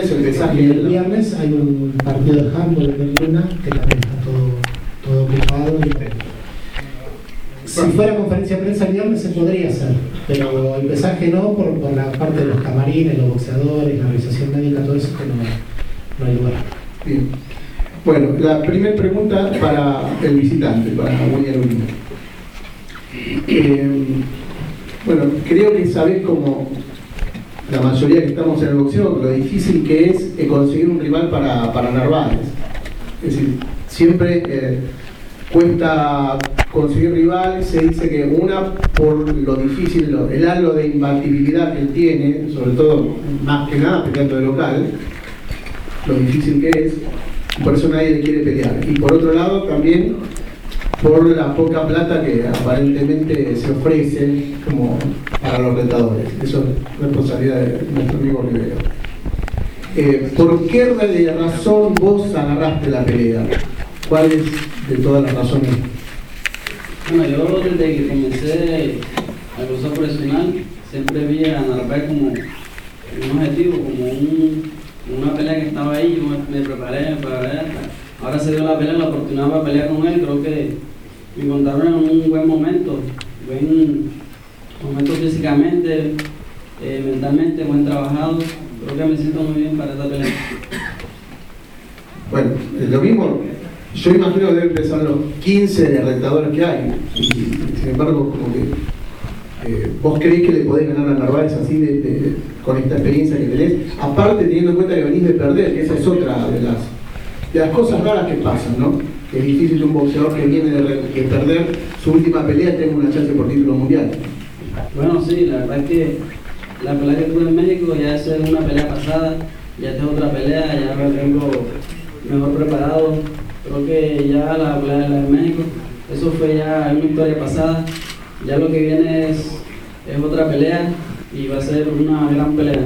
viernes el pesaje. Y el viernes hay un partido de handball en Luna que también está todo ocupado. Si fuera conferencia de prensa el viernes se podría hacer, pero el pesaje no, por la parte de los camarines, los boxeadores, la realización médica, todo eso que no hay lugar. Bien. Bueno, la primera pregunta para el visitante, para William Urbina. Bueno, creo que sabés, como la mayoría que estamos en el boxeo, lo difícil que es conseguir un rival para Narváez. Es decir, siempre cuesta conseguir rivales. Se dice que una, por lo difícil, el halo de imbatibilidad que él tiene, sobre todo, más que nada, peleando de local, lo difícil que es, y por eso nadie le quiere pelear. Y por otro lado, también por la poca plata que aparentemente se ofrece como para los retadores. Eso es responsabilidad de nuestro amigo Rivero. ¿Por qué razón vos agarraste la pelea? ¿Cuál es de todas las razones? Bueno, yo desde que comencé a cruzar profesional siempre vi a Narváez como un objetivo, como una pelea que estaba ahí. Yo me preparé. Ahora se dio la oportunidad para pelear con él. Creo que me encontraron en un buen momento físicamente, mentalmente, buen trabajado. Creo que me siento muy bien para esta pelea. Bueno, lo mismo, yo imagino que deben empezar los 15 retadores que hay, y sin embargo, como que vos creés que le podés ganar a Narváez así con esta experiencia que tenés, aparte teniendo en cuenta que venís de perder, que esa es otra de las cosas raras que pasan, ¿no? Que es difícil que un boxeador que viene de perder su última pelea tenga una chance por título mundial. Bueno, sí, la verdad es que la pelea que tuve en México ya es una pelea pasada, ya tengo otra pelea, ya me vengo mejor preparado. Creo que ya la pelea de México, eso fue ya una historia pasada. Ya lo que viene es otra pelea y va a ser una gran pelea.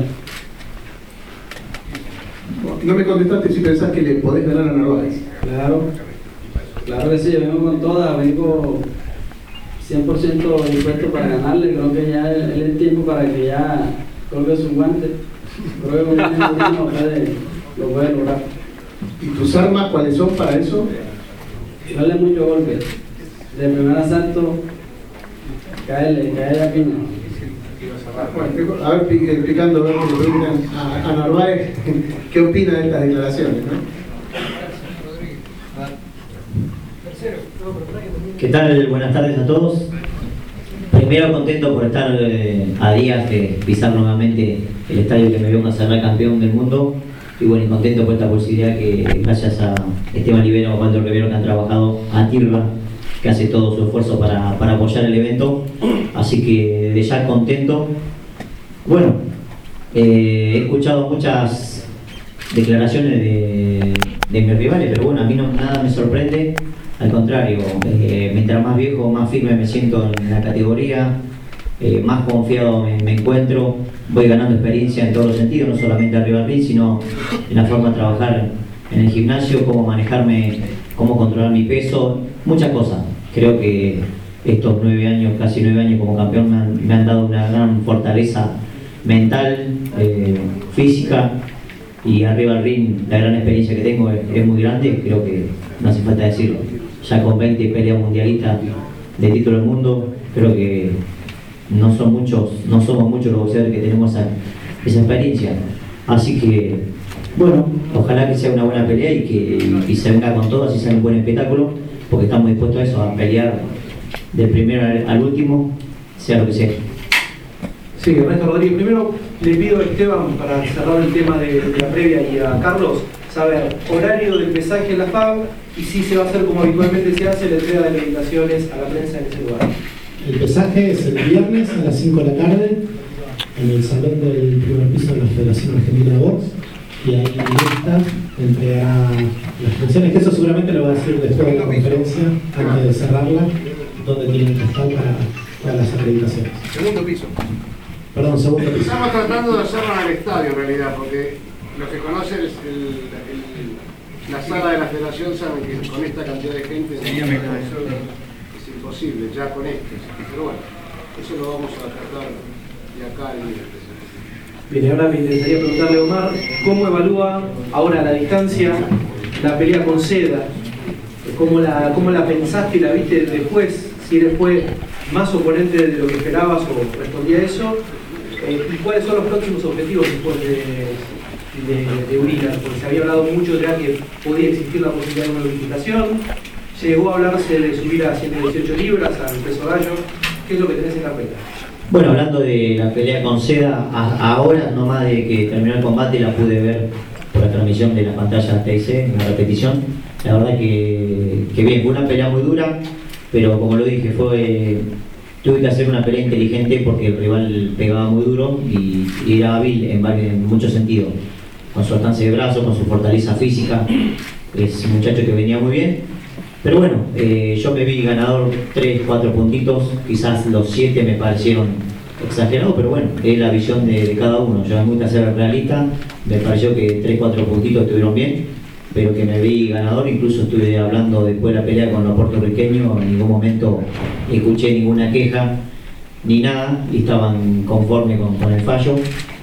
No me contestaste si pensás que le podés ganar a Narváez. Claro que sí, yo vengo con toda, vengo 100% dispuesto para ganarle. Creo que ya él es tiempo para que ya colgue su guante. Creo que con el tiempo lo puede lograr. ¿Y tus armas cuáles son para eso? Darle mucho golpe. De primer asalto, caerle la piña. Bueno, a ver, explicando a ver qué le preguntan a Narváez, ¿qué opina de estas declaraciones, ¿no? ¿Qué tal? Buenas tardes a todos. Primero, contento por estar a días de pisar nuevamente el estadio que me vio consagrado campeón del mundo. Y bueno, y contento por esta posibilidad que gracias a Esteban Rivero o Walter Rivero que han trabajado, a Tirra, que hace todo su esfuerzo para apoyar el evento. Así que de ya contento. Bueno, he escuchado muchas declaraciones de mis rivales, pero bueno, a mí nada me sorprende. Al contrario, mientras más viejo, más firme me siento en la categoría, más confiado me encuentro, voy ganando experiencia en todos los sentidos, no solamente arriba del ring, sino en la forma de trabajar en el gimnasio, cómo manejarme, cómo controlar mi peso, muchas cosas. Creo que estos 9 años, casi 9 años como campeón me han dado una gran fortaleza mental, física, y arriba del ring la gran experiencia que tengo es muy grande. Creo que no hace falta decirlo, ya con 20 peleas mundialistas de título del mundo, creo que no somos muchos los boxeadores que tenemos esa experiencia. Así que bueno, ojalá que sea una buena pelea y se venga con todo, así sea un buen espectáculo, porque estamos dispuestos a eso, a pelear del primero al último, sea lo que sea. Sí, Ernesto Rodríguez. Primero le pido a Esteban, para cerrar el tema de la previa, y a Carlos, saber horario del pesaje en la FAB y si se va a hacer como habitualmente se hace, la entrega de acreditaciones a la prensa en ese lugar. El pesaje es el viernes a las 5 de la tarde en el salón del primer piso de la Federación Argentina de Box, y ahí está entregará las funciones, que eso seguramente lo va a decir después de la conferencia, antes de cerrarla, donde tienen que estar para las acreditaciones. Segundo piso. Perdón, segundo piso. Estamos tratando de hacerlo en el estadio en realidad, porque los que conocen la sala de la federación saben que con esta cantidad de gente es imposible, ya con esto. Pero bueno, eso lo vamos a tratar de acá el día. Bien, ahora me interesaría preguntarle a Omar, ¿cómo evalúa ahora a la distancia la pelea con Seda? ¿Cómo la pensaste y la viste después? Si eres fue más oponente de lo que esperabas o respondía a eso. ¿Y cuáles son los próximos objetivos después de Urinas? Porque se había hablado mucho ya que podía existir la posibilidad de una unificación. Llegó a hablarse de subir a 118 libras al peso gallo. ¿Qué es lo que tenés en carpeta? Bueno, hablando de la pelea con Seda, ahora nomás de que terminó el combate la pude ver por la transmisión de la pantalla TIC, en la repetición. La verdad que bien, fue una pelea muy dura, pero como lo dije, tuve que hacer una pelea inteligente porque el rival pegaba muy duro y era hábil en muchos sentidos, con su alcance de brazo, con su fortaleza física. Es un muchacho que venía muy bien. Pero bueno, yo me vi ganador 3, 4 puntitos, quizás los 7 me parecieron exagerados, pero bueno, es la visión de cada uno. Yo me gusta ser realista, me pareció que 3, 4 puntitos estuvieron bien, pero que me vi ganador. Incluso estuve hablando después de la pelea con los puertorriqueños, en ningún momento escuché ninguna queja ni nada, y estaban conformes con el fallo.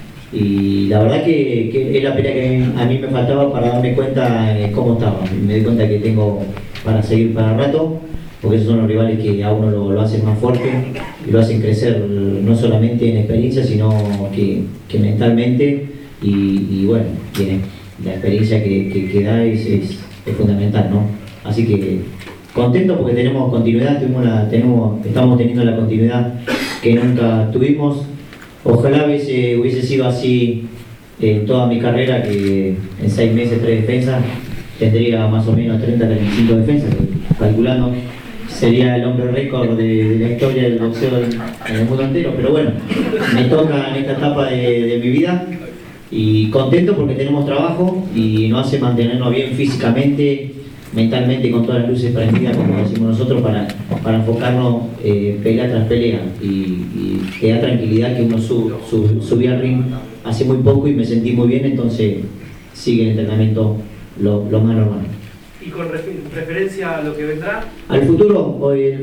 Y la verdad que es la pelea que a mí me faltaba para darme cuenta cómo estaba. Me di cuenta que tengo para seguir para rato, porque esos son los rivales que a uno lo hacen más fuerte y lo hacen crecer no solamente en experiencia, sino que mentalmente, y bueno, la experiencia que da es fundamental, ¿no? Así que contento porque tenemos continuidad, estamos teniendo la continuidad que nunca tuvimos. Ojalá hubiese sido así en toda mi carrera, que en 6 meses 3 defensas tendría más o menos 30-35 defensas, calculando sería el hombre récord de la historia del boxeo en el mundo entero. Pero bueno, me toca en esta etapa de mi vida y contento porque tenemos trabajo y nos hace mantenernos bien físicamente, mentalmente, con todas las luces prendidas, como decimos nosotros, para enfocarnos pelea tras pelea, y que da tranquilidad que uno subí al ring hace muy poco y me sentí muy bien, entonces sigue el entrenamiento lo más normal. ¿Y con referencia a lo que vendrá? El futuro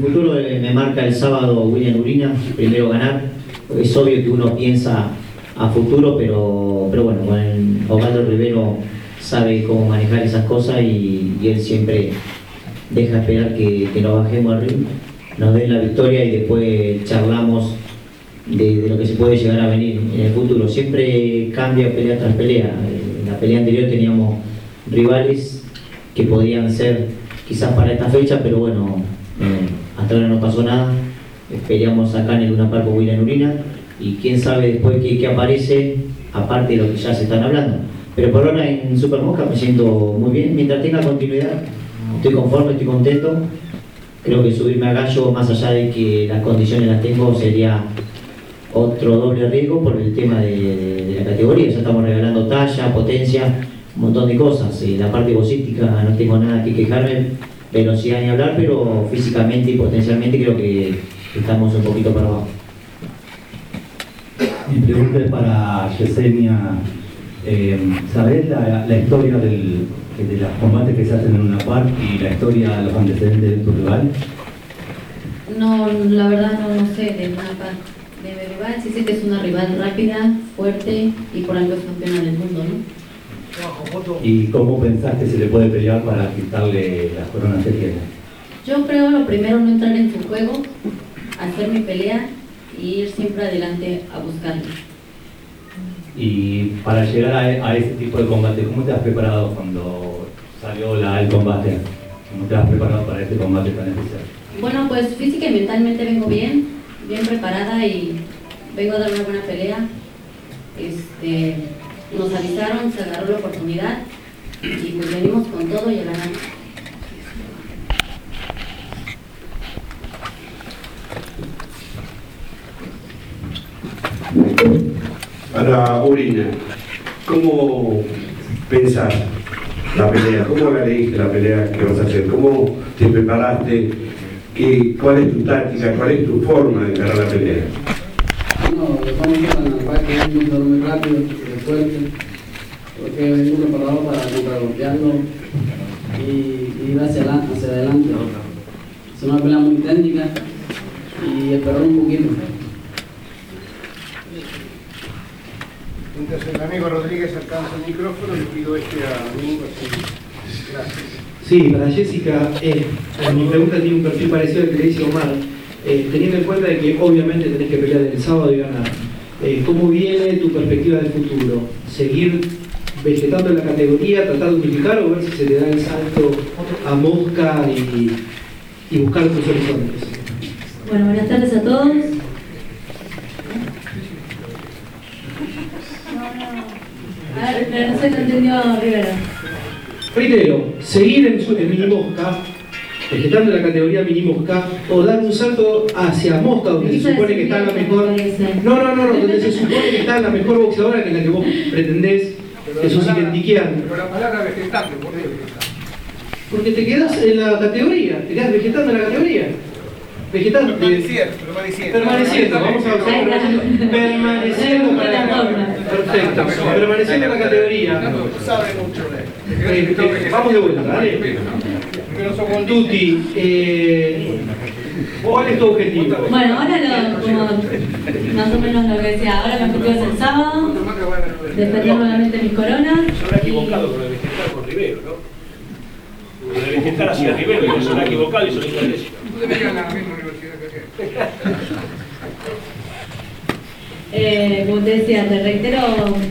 me marca el sábado William Urinas, primero ganar. Es obvio que uno piensa a futuro, pero bueno, Osvaldo Rivero sabe cómo manejar esas cosas y él siempre deja esperar que nos bajemos al ring, nos den la victoria y después charlamos de lo que se puede llegar a venir en el futuro. Siempre cambia pelea tras pelea. En la pelea anterior teníamos rivales que podían ser quizás para esta fecha, pero bueno, hasta ahora no pasó nada. Peleamos acá en el Luna Park con William Urinas y quién sabe después qué aparece, aparte de lo que ya se están hablando. Pero por ahora en Super Mosca me siento muy bien, mientras tenga continuidad, estoy conforme, estoy contento. Creo que subirme a gallo, más allá de que las condiciones las tengo, sería otro doble riesgo por el tema de la categoría. Ya estamos regalando talla, potencia, un montón de cosas. La parte boxística no tengo nada que quejarme, velocidad ni hablar, pero físicamente y potencialmente creo que estamos un poquito para abajo. Mi pregunta es para Yesenia. ¿Sabés la historia de los combates que se hacen en una par y la historia de los antecedentes de tu rival? No, la verdad no sé de una par de mi rival. Sí sé que es una rival rápida, fuerte y por algo es campeona del mundo, ¿no? ¿Y cómo pensás que se le puede pelear para quitarle las coronas que tiene? Yo creo lo primero no entrar en su juego, hacer mi pelea y ir siempre adelante a buscarlo. Y para llegar a ese tipo de combate, ¿cómo te has preparado cuando salió el combate? ¿Cómo te has preparado para este combate tan especial? Bueno, pues física y mentalmente vengo bien preparada y vengo a dar una buena pelea. Nos avisaron, se agarró la oportunidad y pues venimos con todo y a ganar. Para Urinas, ¿cómo pensás la pelea? ¿Cómo la leíste la pelea que vas a hacer? ¿Cómo te preparaste? ¿Cuál es tu táctica? ¿Cuál es tu forma de encarar la pelea? No, yo como en el parque es muy rápido, muy fuerte, porque vengo preparado para contragolpearlo y ir hacia adelante. Es una pelea muy técnica y esperar un poquito. Mientras el amigo Rodríguez alcanza el micrófono, le pido a Domingo. Gracias. Sí, para Jessica, mi pregunta tiene un perfil parecido al que le dice Omar. Teniendo en cuenta de que obviamente tenés que pelear el sábado y ganar, ¿cómo viene tu perspectiva del futuro? ¿Seguir vegetando en la categoría, tratar de unificar o ver si se te da el salto a Mosca y buscar otros horizontes? Bueno, buenas tardes a todos. A ver, no sé, no entendió Rivera. Primero, seguir en mini Mosca, vegetando en la categoría mini Mosca, o dar un salto hacia Mosca, donde se supone que está la mejor. No, donde se supone que está la mejor boxeadora en la que vos pretendés, que sos identiquiano. Pero la palabra vegetable, ¿por qué vegetable? Porque te quedás en la categoría, te quedás vegetando en la categoría. Vegetando. Permaneciendo, vamos a ver. Permaneciendo para acá. Perfecto. Permaneciendo en la categoría. Sabe mucho de vamos de vuelta, ¿vale? Tuti, ¿cuál es tu objetivo? Bueno, ahora como más o menos lo que decía, ahora mi objetivo es el sábado, defender nuevamente mis coronas. Se habrá equivocado con el vegetal con Rivero, ¿no? Con el vegetal hacia Rivero, y se habrá equivocado y solito el éxito. Tú deberías la misma universidad que él. Como te decía, te reitero,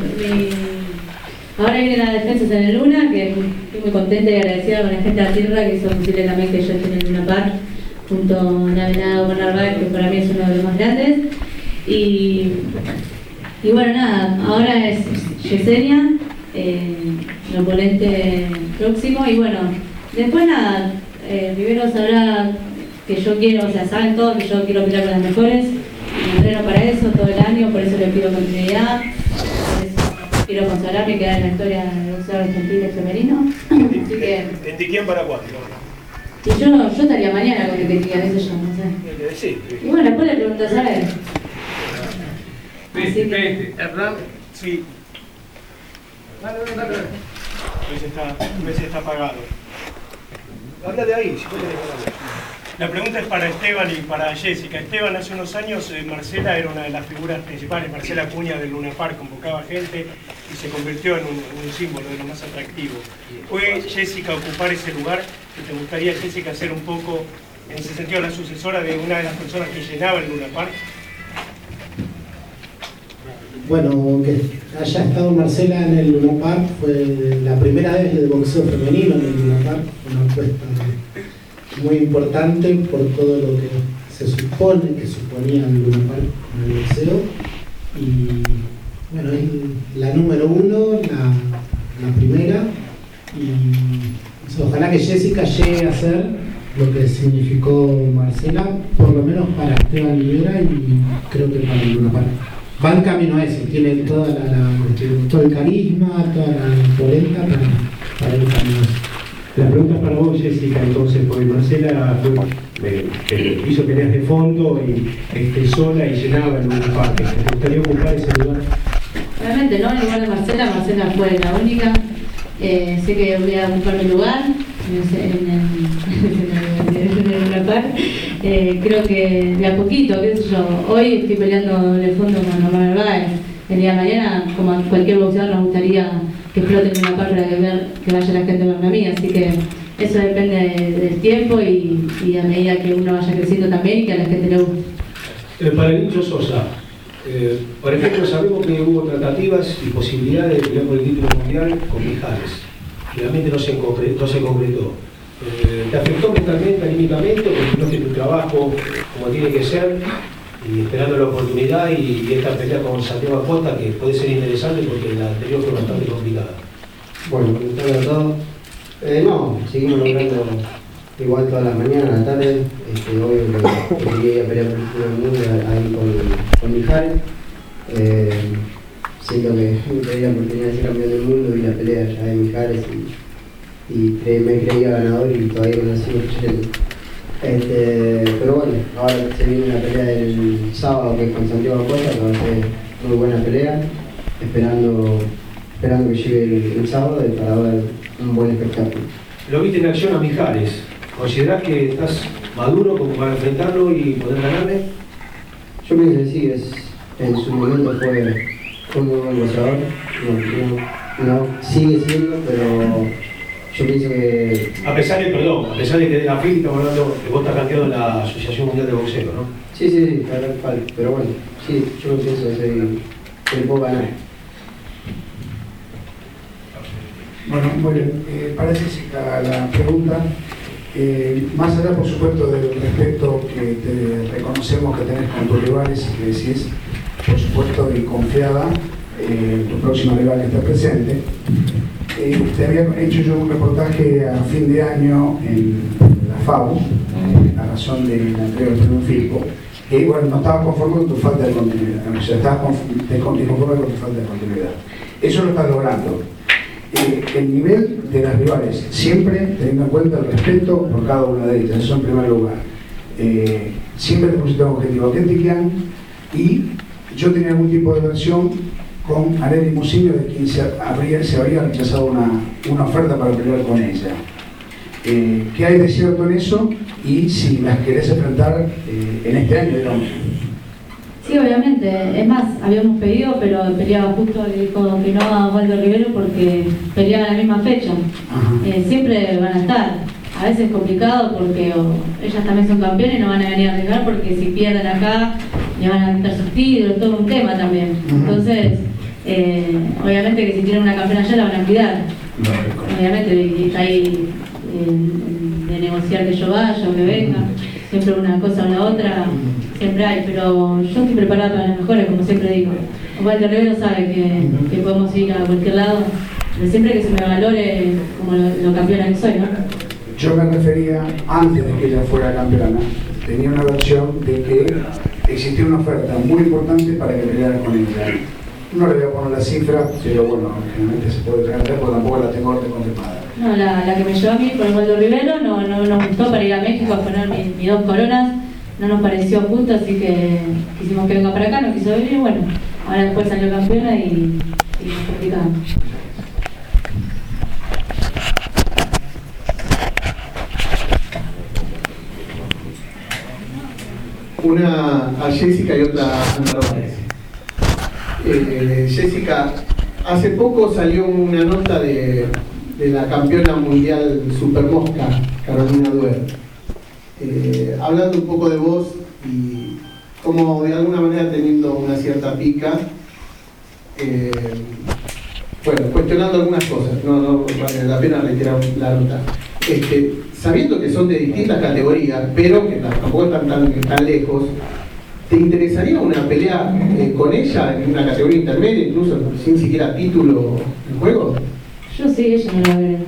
ahora vienen las defensas en el Luna, que estoy muy contenta y agradecida con la gente de la tierra que hizo posible también que yo esté en el Luna Park, junto a Navenado con Narváez, que para mí es uno de los más grandes. Y bueno, nada, ahora es Yesenia, el oponente próximo, y bueno, después nada, Rivero sabrá que yo quiero, o sea, saben todos que yo quiero pelear con las mejores, me entreno para eso todo el año, por eso le pido continuidad, por eso quiero consagrarme y quedar en la historia del boxeo argentino y femenino. Así que... ¿En Tiquián para cuándo? Y yo estaría mañana con el que qué sé yo, no sé. Sí. Y bueno, después le preguntas a él. Así que... Hernán. Sí. Dale. A veces está apagado. Habla de ahí, si puedes hablar. La pregunta es para Esteban y para Jessica. Esteban, hace unos años Marcela era una de las figuras principales, Marcela Acuña del Luna Park, convocaba gente y se convirtió en un símbolo de lo más atractivo. ¿Fue Jessica ocupar ese lugar? ¿Te gustaría, Jessica, ser un poco, en ese sentido, la sucesora de una de las personas que llenaba el Luna Park? Bueno, que haya estado Marcela en el Luna Park fue la primera vez de boxeo femenino en el Luna Park, una apuesta muy importante por todo lo que se supone que suponía el Luna Park en el boxeo. Y bueno, es la número uno, la primera, y ojalá que Jessica llegue a ser lo que significó Marcela, por lo menos para Esteban Rivera y creo que para el Luna Park. Va en camino a eso, tiene todo el carisma, toda la polenta para ir camino a eso. La pregunta es para vos, Jessica, entonces, porque Marcela hizo peleas de fondo y sola y llenaba el Luna Park. ¿Te gustaría ocupar ese lugar? Realmente no, igual de Marcela fue la única. Sé que voy a ocupar mi lugar en el Luna Park. Creo que de a poquito, qué sé yo, hoy estoy peleando de fondo con Omar Narváez. El día de mañana, como a cualquier boxeador, nos gustaría que explote en una par para que vaya la gente a verme a mí, así que eso depende del tiempo y a medida que uno vaya creciendo también y que a la gente le guste. Para el Nicho Sosa, por ejemplo, sabemos que hubo tratativas y posibilidades de pelear por el título mundial con Mijares. Finalmente no se concretó. ¿Te afectó mentalmente, anímicamente, o continuaste tu trabajo como tiene que ser y esperando la oportunidad y esta pelea con Santiago Acosta, que puede ser interesante porque la anterior fue bastante complicada? Bueno, buenas tardes a todos. No, seguimos logrando igual todas las mañanas, a la tarde. Hoy quería ir a pelear por el título del mundo ahí con Mijares. Siento que me pedí la oportunidad de ser campeón del mundo y la pelea ya de Mijares y me creía ganador y todavía no la sigo creyendo. Pero bueno, ahora se viene la pelea del sábado que es con Santiago Acosta, que va a ser muy buena pelea, esperando que llegue el sábado y para ver un buen espectáculo. Lo viste en acción a Mijares. ¿Considerás que estás maduro como para enfrentarlo y poder ganarle? Yo pienso que sí, en su momento Fue un muy buen boxeador, no, sigue siendo, pero yo pienso que... A pesar de que de la FIL estamos hablando que vos estás rankeado en la Asociación Mundial de Boxeo, ¿no? Sí, tal cual, pero bueno, sí, yo pienso que puedo ganar. Bueno, muy bien. Para Jessica la pregunta, más allá por supuesto del respeto que te reconocemos que tenés con tus rivales y que decís, por supuesto, y confiada, tu próximo rival está presente. Te había hecho yo un reportaje a fin de año en la FAU, a razón de la entrega del premio Filpo, que bueno, no estabas conforme con tu falta de continuidad, o sea, estabas disconforme con tu falta de continuidad. Eso lo estás logrando. El nivel de las rivales, siempre teniendo en cuenta el respeto por cada una de ellas, eso en primer lugar. Siempre te pusiste un objetivo. ¿Qué te quedan? Y yo tenía algún tipo de versión con Arely Musillo, de quien se habría rechazado una oferta para pelear con ella. ¿Qué hay de cierto en eso? Y si las querés enfrentar en este año, digamos. Sí, obviamente. Es más, habíamos pedido, pero peleaba justo, le dijo que no a Osvaldo Rivero porque peleaba en la misma fecha. Siempre van a estar. A veces es complicado porque ellas también son campeones y no van a venir a arriesgar porque si pierden acá le van a quitar sus títulos, todo un tema también. Entonces, obviamente que si tienen una campeona allá la van a cuidar. Obviamente, y está ahí de negociar que yo vaya o que venga. Siempre una cosa o la otra, siempre hay, pero yo estoy preparada para las mejores, como siempre digo. Osvaldo Rivero sabe que podemos ir a cualquier lado, pero siempre que se me valore como lo campeona que soy, ¿no? Yo me refería, antes de que ella fuera campeona, tenía una versión de que existía una oferta muy importante para que peleara con ella. No le voy a poner la cifra, pero bueno, generalmente se puede traer, porque tampoco la tengo orden confirmada. No, la que me llevó a mí por Osvaldo Rivero no nos gustó para ir a México a poner mis 2 coronas, no nos pareció justo, así que quisimos que venga para acá, no quiso venir, bueno, ahora después salió campeona y nos practicamos. Una a Jessica y otra a Narváez. Jessica, hace poco salió una nota de la campeona mundial Supermosca, Carolina Duer, hablando un poco de vos y como de alguna manera teniendo una cierta pica, bueno, cuestionando algunas cosas, no vale la pena retirar la nota. Sabiendo que son de distintas categorías, pero que tampoco están tan lejos, ¿te interesaría una pelea con ella en una categoría intermedia, incluso sin siquiera título en juego? Yo sí, ella no la veo.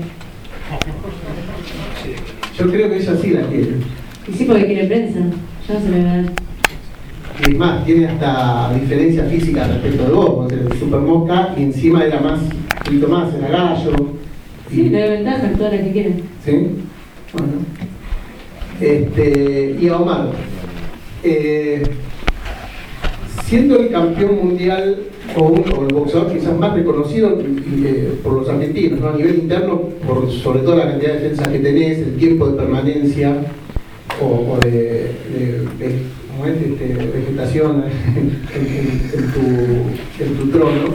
Yo creo que ella sí la quiere. Y sí, porque quiere prensa, ya no se me va a dar. Y es más, tiene hasta diferencia física respecto de vos, porque el Supermosca y encima era más, un poquito más, era gallo. Sí, le da ventaja en todas las que quieren. ¿Sí? Bueno. Y a Omar, siendo el campeón mundial o el boxeador quizás más reconocido por los argentinos, ¿no? A nivel interno, sobre todo la cantidad de defensas que tenés, el tiempo de permanencia o de vegetación en tu trono,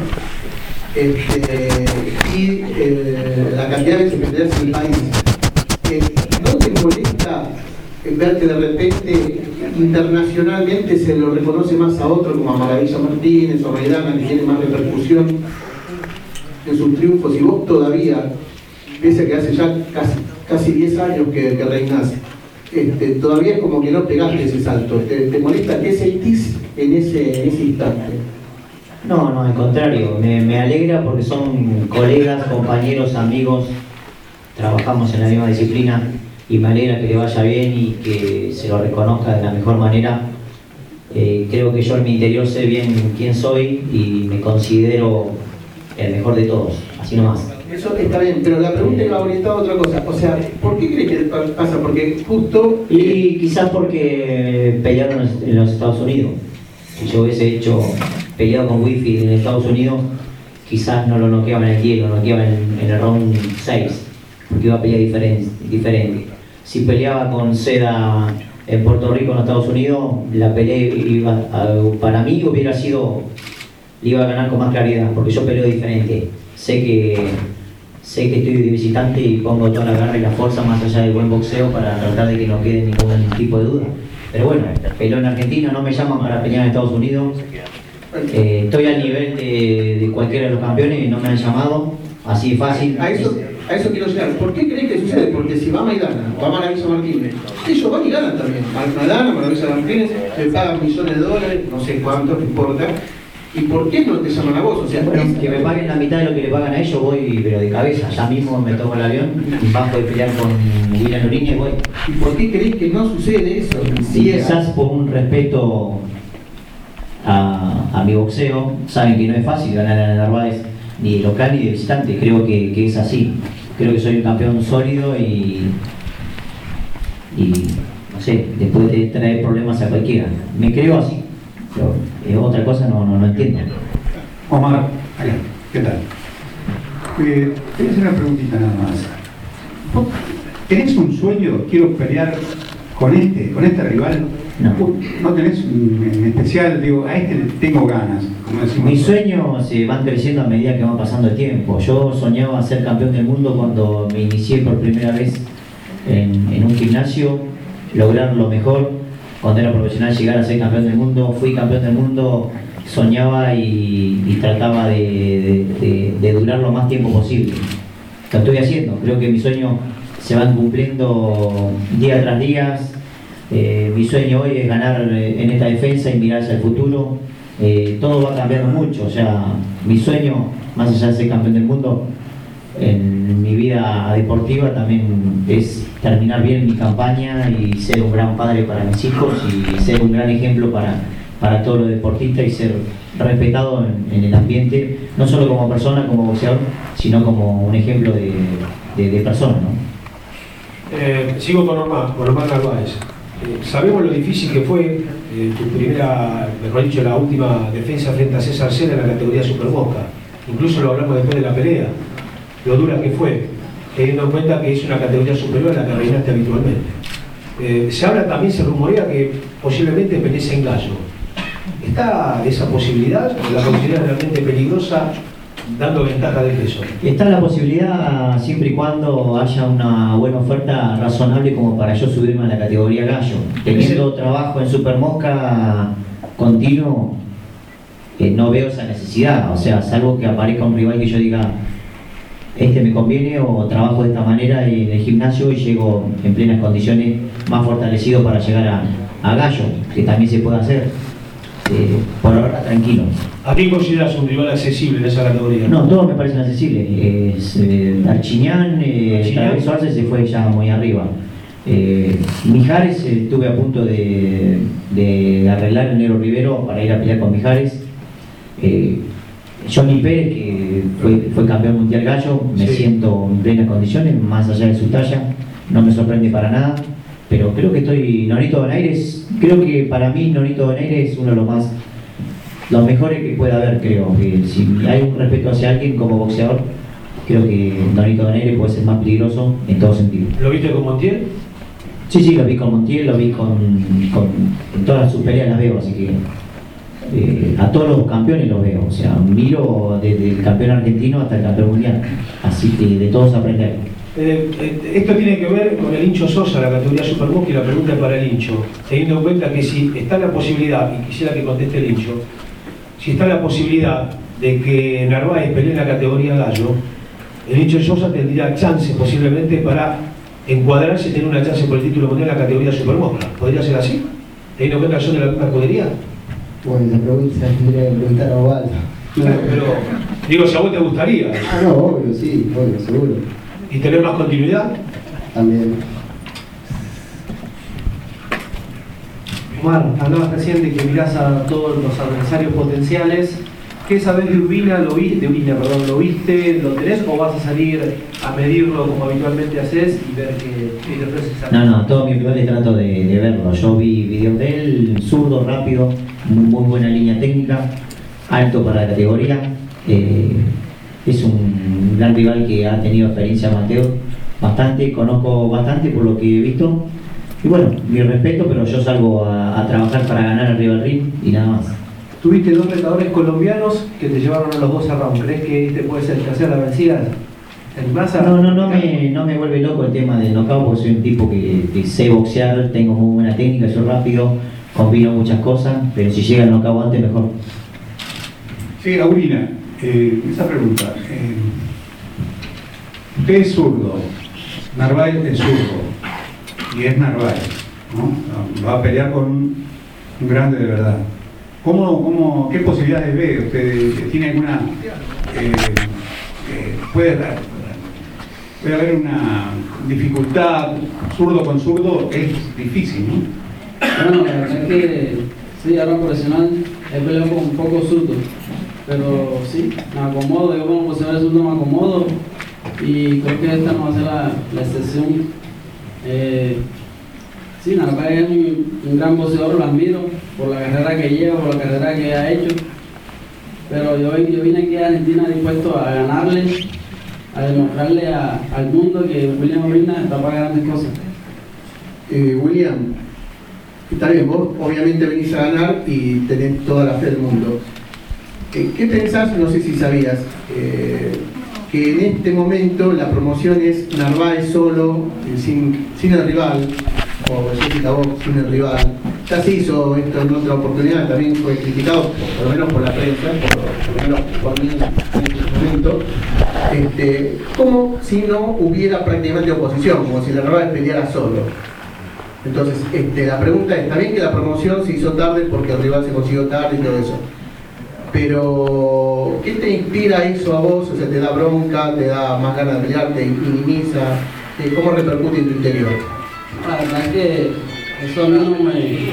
y la cantidad de veces que tenés en el país, ¿no te molesta ver que de repente internacionalmente se lo reconoce más a otro, como a Maravilla Martínez o a Maidana, que tiene más repercusión en sus triunfos, y vos todavía, pese a que hace ya casi 10 años que reinás, todavía es como que no pegaste ese salto? ¿Te molesta? ¿Qué sentís en ese instante? No, al contrario, me alegra porque son colegas, compañeros, amigos, trabajamos en la misma disciplina y me alegra que le vaya bien y que se lo reconozca de la mejor manera. Creo que yo en mi interior sé bien quién soy y me considero el mejor de todos, así nomás. Eso está bien, pero la pregunta iba orientada a otra cosa. O sea, ¿por qué crees que pasa? Porque justo... Y quizás porque pelearon en los Estados Unidos. Si yo hubiese peleado con Wifi en Estados Unidos, quizás no lo noqueaban aquí, lo noqueaban en el round 6, porque iba a pelear diferente. Si peleaba con Seda en Puerto Rico, en Estados Unidos, la pelea para mí hubiera sido le iba a ganar con más claridad, porque yo peleo diferente. Sé que estoy de visitante y pongo toda la garra y la fuerza más allá del buen boxeo para tratar de que no quede ningún tipo de duda. Pero bueno, peleo en Argentina, no me llaman para pelear en Estados Unidos. Estoy al nivel de cualquiera de los campeones y no me han llamado, así de fácil. A eso quiero llegar. ¿Por qué creen que sucede? Porque si va Maidana o va Maravilla Martínez, ellos van y ganan también. Maidana, Maravilla Martínez, le pagan millones de dólares, no sé cuánto, no importa. ¿Y por qué no te llaman a vos? O sea, bueno, que me paguen la mitad de lo que le pagan a ellos, voy pero de cabeza. Ya mismo me tomo el avión, bajo de pelear con William Uriña y voy. ¿Y por qué creéis que no sucede eso? Sí, quizás por un respeto a mi boxeo. Saben que no es fácil ganar a Narváez ni de local ni de visitante. Creo que es así. Creo que soy un campeón sólido y no sé, después de traer problemas a cualquiera. Me creo así. Pero otra cosa no entiendo. Omar, ¿qué tal? Te hacer una preguntita nada más. ¿Vos tenés un sueño? Quiero pelear con este rival. No tenés en especial, digo, a este tengo ganas. Como decimos. Mis sueños se van creciendo a medida que va pasando el tiempo. Yo soñaba ser campeón del mundo cuando me inicié por primera vez en un gimnasio, lograr lo mejor. Cuando era profesional, llegar a ser campeón del mundo, fui campeón del mundo, soñaba y trataba de durar lo más tiempo posible. Lo estoy haciendo, creo que mis sueños se van cumpliendo día tras día. Mi sueño hoy es ganar en esta defensa y mirar hacia el futuro. Todo va cambiando mucho, o sea, mi sueño, más allá de ser campeón del mundo, en mi vida deportiva también es terminar bien mi campaña y ser un gran padre para mis hijos y ser un gran ejemplo para todos los deportistas y ser respetado en el ambiente, no solo como persona, como boxeador, sino como un ejemplo de persona, ¿no? Sigo con Omar Narváez. Sabemos lo difícil que fue tu primera, mejor dicho, la última defensa frente a César Sena en la categoría Super Mosca. Incluso lo hablamos después de la pelea. Lo dura que fue, teniendo en cuenta que es una categoría superior a la que reinaste habitualmente. Se habla también, se rumorea que posiblemente pelees en Gallo. ¿Está esa posibilidad? ¿La posibilidad realmente peligrosa, dando ventaja de peso? Está la posibilidad siempre y cuando haya una buena oferta razonable como para yo subirme a la categoría Gallo. Teniendo trabajo en Super Mosca continuo, no veo esa necesidad. O sea, salvo que aparezca un rival que yo diga este me conviene o trabajo de esta manera en el gimnasio y llego en plenas condiciones más fortalecido para llegar a Gallo, que también se puede hacer. Por ahora tranquilo. ¿A quién consideras un rival accesible en esa categoría? No, todos me parecen accesibles. Archiñán, Suárez se fue ya muy arriba. Mijares, estuve a punto de arreglar el Negro Rivero para ir a pelear con Mijares. Johnny Pérez, que fue campeón mundial gallo, me siento en plenas condiciones, más allá de su talla, no me sorprende para nada, pero creo que Nonito Donaire, creo que para mí Nonito Donaire es uno de los mejores que puede haber, creo, que si hay un respeto hacia alguien como boxeador, creo que Nonito Donaire puede ser más peligroso en todo sentido. ¿Lo viste con Montiel? Sí, lo vi con Montiel, lo vi en todas sus peleas las veo, así que a todos los campeones los veo, o sea, miro desde el campeón argentino hasta el campeón mundial, así que de todos aprender. Esto tiene que ver con el Hincho Sosa, la categoría Super Mosca, y la pregunta es para el Hincho, teniendo en cuenta que si está la posibilidad, y quisiera que conteste el Hincho, si está la posibilidad de que Narváez pelee en la categoría gallo, el Hincho Sosa tendría chance posiblemente para encuadrarse y tener una chance por el título mundial en la categoría Super Mosca. ¿Podría ser así? Teniendo en cuenta que son de la misma escudería. Bueno, la pregunta se tendría que preguntar a Ovaldo. Claro, pero digo, si a vos te gustaría. No, obvio, sí, obvio, seguro. ¿Y tener más continuidad? También. Omar, hablabas recién de que mirás a todos los adversarios potenciales. ¿Qué sabés de Urbina? ¿Lo viste? ¿Lo tenés o vas a salir a medirlo como habitualmente haces y ver qué te ofrece esa? No, todos mis rivales trato de verlo. Yo vi videos de él, zurdo, rápido, muy buena línea técnica, alto para la categoría. Es un gran rival que ha tenido experiencia amateur bastante, conozco bastante por lo que he visto. Y bueno, mi respeto, pero yo salgo a trabajar para ganar arriba del ring y nada más. Tuviste 2 retadores colombianos que te llevaron a los 2 a round. ¿Crees que este puede ser el tercera vencida? No me vuelve loco el tema del knockout porque soy un tipo que sé boxear, tengo muy buena técnica, soy rápido, combino muchas cosas, pero si llega el knockout antes mejor. Sí, Aurina, esa pregunta. Usted es zurdo, Narváez es zurdo, y es Narváez, ¿no? Va a pelear con un grande de verdad. ¿Qué posibilidades ve? ¿Usted tiene alguna... puede haber una dificultad, zurdo con zurdo es difícil, ¿no? Bueno, la verdad es que sí, ahora profesional he peleado con un poco zurdo, pero sí, me acomodo, yo como profesional zurdo me acomodo y creo que esta no va a ser la excepción. Sí, Narváez es un gran boxeador, lo admiro por la carrera que lleva, por la carrera que ha hecho, pero yo vine aquí a Argentina dispuesto a ganarle, a demostrarle al mundo que William Urbina está para grandes cosas. William, está bien, vos obviamente venís a ganar y tenés toda la fe del mundo. ¿Qué pensás? No sé si sabías que en este momento la promoción es Narváez solo, sin el rival, o Jessica Box sin el rival. Ya se hizo esto en otra oportunidad, también fue criticado, por lo menos por la prensa, por lo menos por mí en ese momento, como si no hubiera prácticamente oposición, como si la Narváez peleara solo. Entonces, la pregunta es, está bien que la promoción se hizo tarde porque el rival se consiguió tarde y todo eso, pero ¿qué te inspira eso a vos? O sea, ¿te da bronca, te da más ganas de pelear, te minimiza? ¿Cómo repercute en tu interior? La verdad es que eso a mí no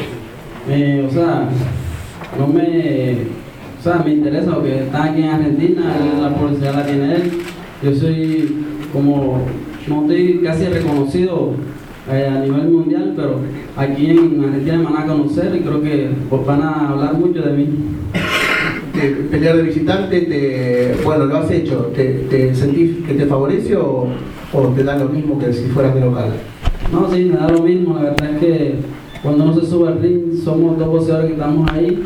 me interesa porque está aquí en Argentina, la publicidad la tiene él. Yo soy no estoy casi reconocido a nivel mundial, pero aquí en Argentina me van a conocer y creo que pues, van a hablar mucho de mí. Pelear de visitante, bueno, lo has hecho, ¿te sentís que te favorece o te da lo mismo que si fueras de local? No, sí, me da lo mismo, la verdad es que cuando uno se sube al ring somos 2 boxeadores que estamos ahí,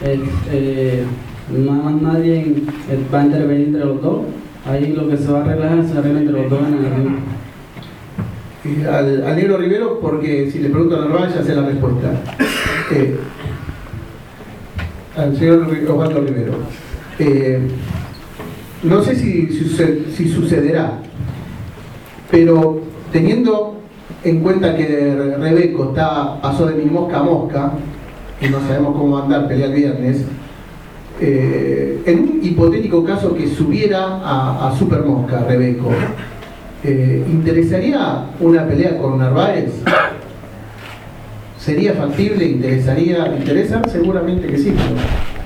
nada más nadie va a intervenir entre los dos, ahí lo que se va a arreglar se arregla entre los dos en el ring. Y al negro Rivero, porque si le pregunto a Narváez ya sé la respuesta. Al señor Osvaldo Rivero. No sé si sucederá, pero teniendo en cuenta que Rebeco pasó de mi mosca a mosca, y no sabemos cómo va a andar pelea el viernes, en un hipotético caso que subiera a Super Mosca, Rebeco, ¿interesaría una pelea con Narváez? ¿Sería factible? ¿Interesa? Seguramente que sí. Pero...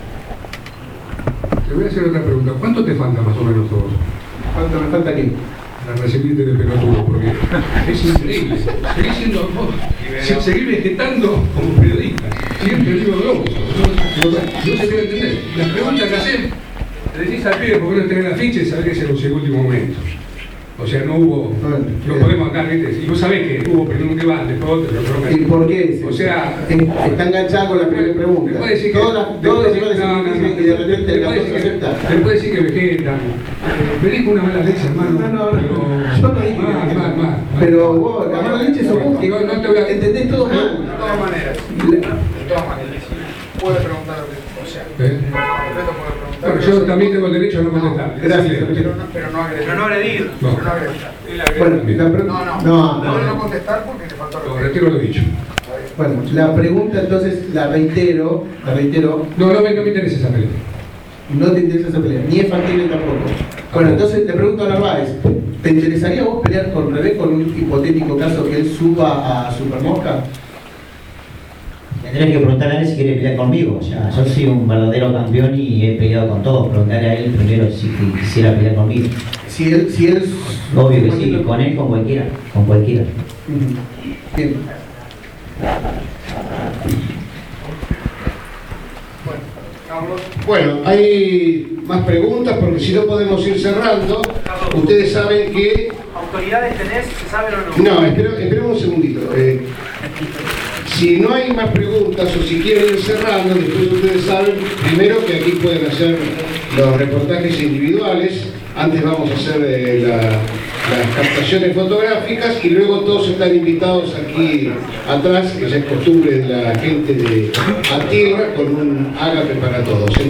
Te voy a hacer otra pregunta. ¿Cuánto te falta más o menos todo? ¿Cuánto me falta aquí? Para recibirte de pelotudo, porque es increíble. Seguís siendo vos, seguís vegetando como periodista. Siempre digo globo. No se debe entender. Las preguntas que hacen, le decís al pibe por qué no tenés la ficha y sabés que se lo llegó el último momento. O sea, no hubo, no podemos acá, ¿viste? Y vos sabés que hubo primero un rival, después otro, ¿Y por qué? O sea, está enganchado con la primera pregunta. Después decir que, después decir que vegetan. Venís con una mala leche, hermano. Yo no dije mal. Pero vos, la mala leche sos vos, que entendés todo mal. De todas maneras. Puede preguntar, o sea, bueno, yo también tengo el derecho a no contestar. Gracias. Pero no agredir. No. Bueno, no contestar porque le faltó respeto. Retiro lo dicho. Bueno, la pregunta entonces la reitero. No me interesa esa pelea. No te interesa esa pelea, ni es factible tampoco. Bueno, entonces te pregunto a Narváez, ¿te interesaría vos pelear con Rebeco en un hipotético caso que él suba a Super Mosca? Tendrías que preguntarle a él si quiere pelear conmigo. O sea, yo soy un verdadero campeón y he peleado con todos. Preguntarle a él primero si quisiera pelear conmigo. Si él obvio que sí, con él, con cualquiera. Bien. Bueno, hay más preguntas porque si no podemos ir cerrando. Ustedes saben que... ¿Autoridades tenés? ¿Se saben o no? No, esperemos un segundito. Si no hay más preguntas o si quieren ir cerrando, después ustedes saben, primero que aquí pueden hacer los reportajes individuales, antes vamos a hacer las captaciones fotográficas y luego todos están invitados aquí atrás, que ya es costumbre de la gente de Atirra, con un ágape para todos.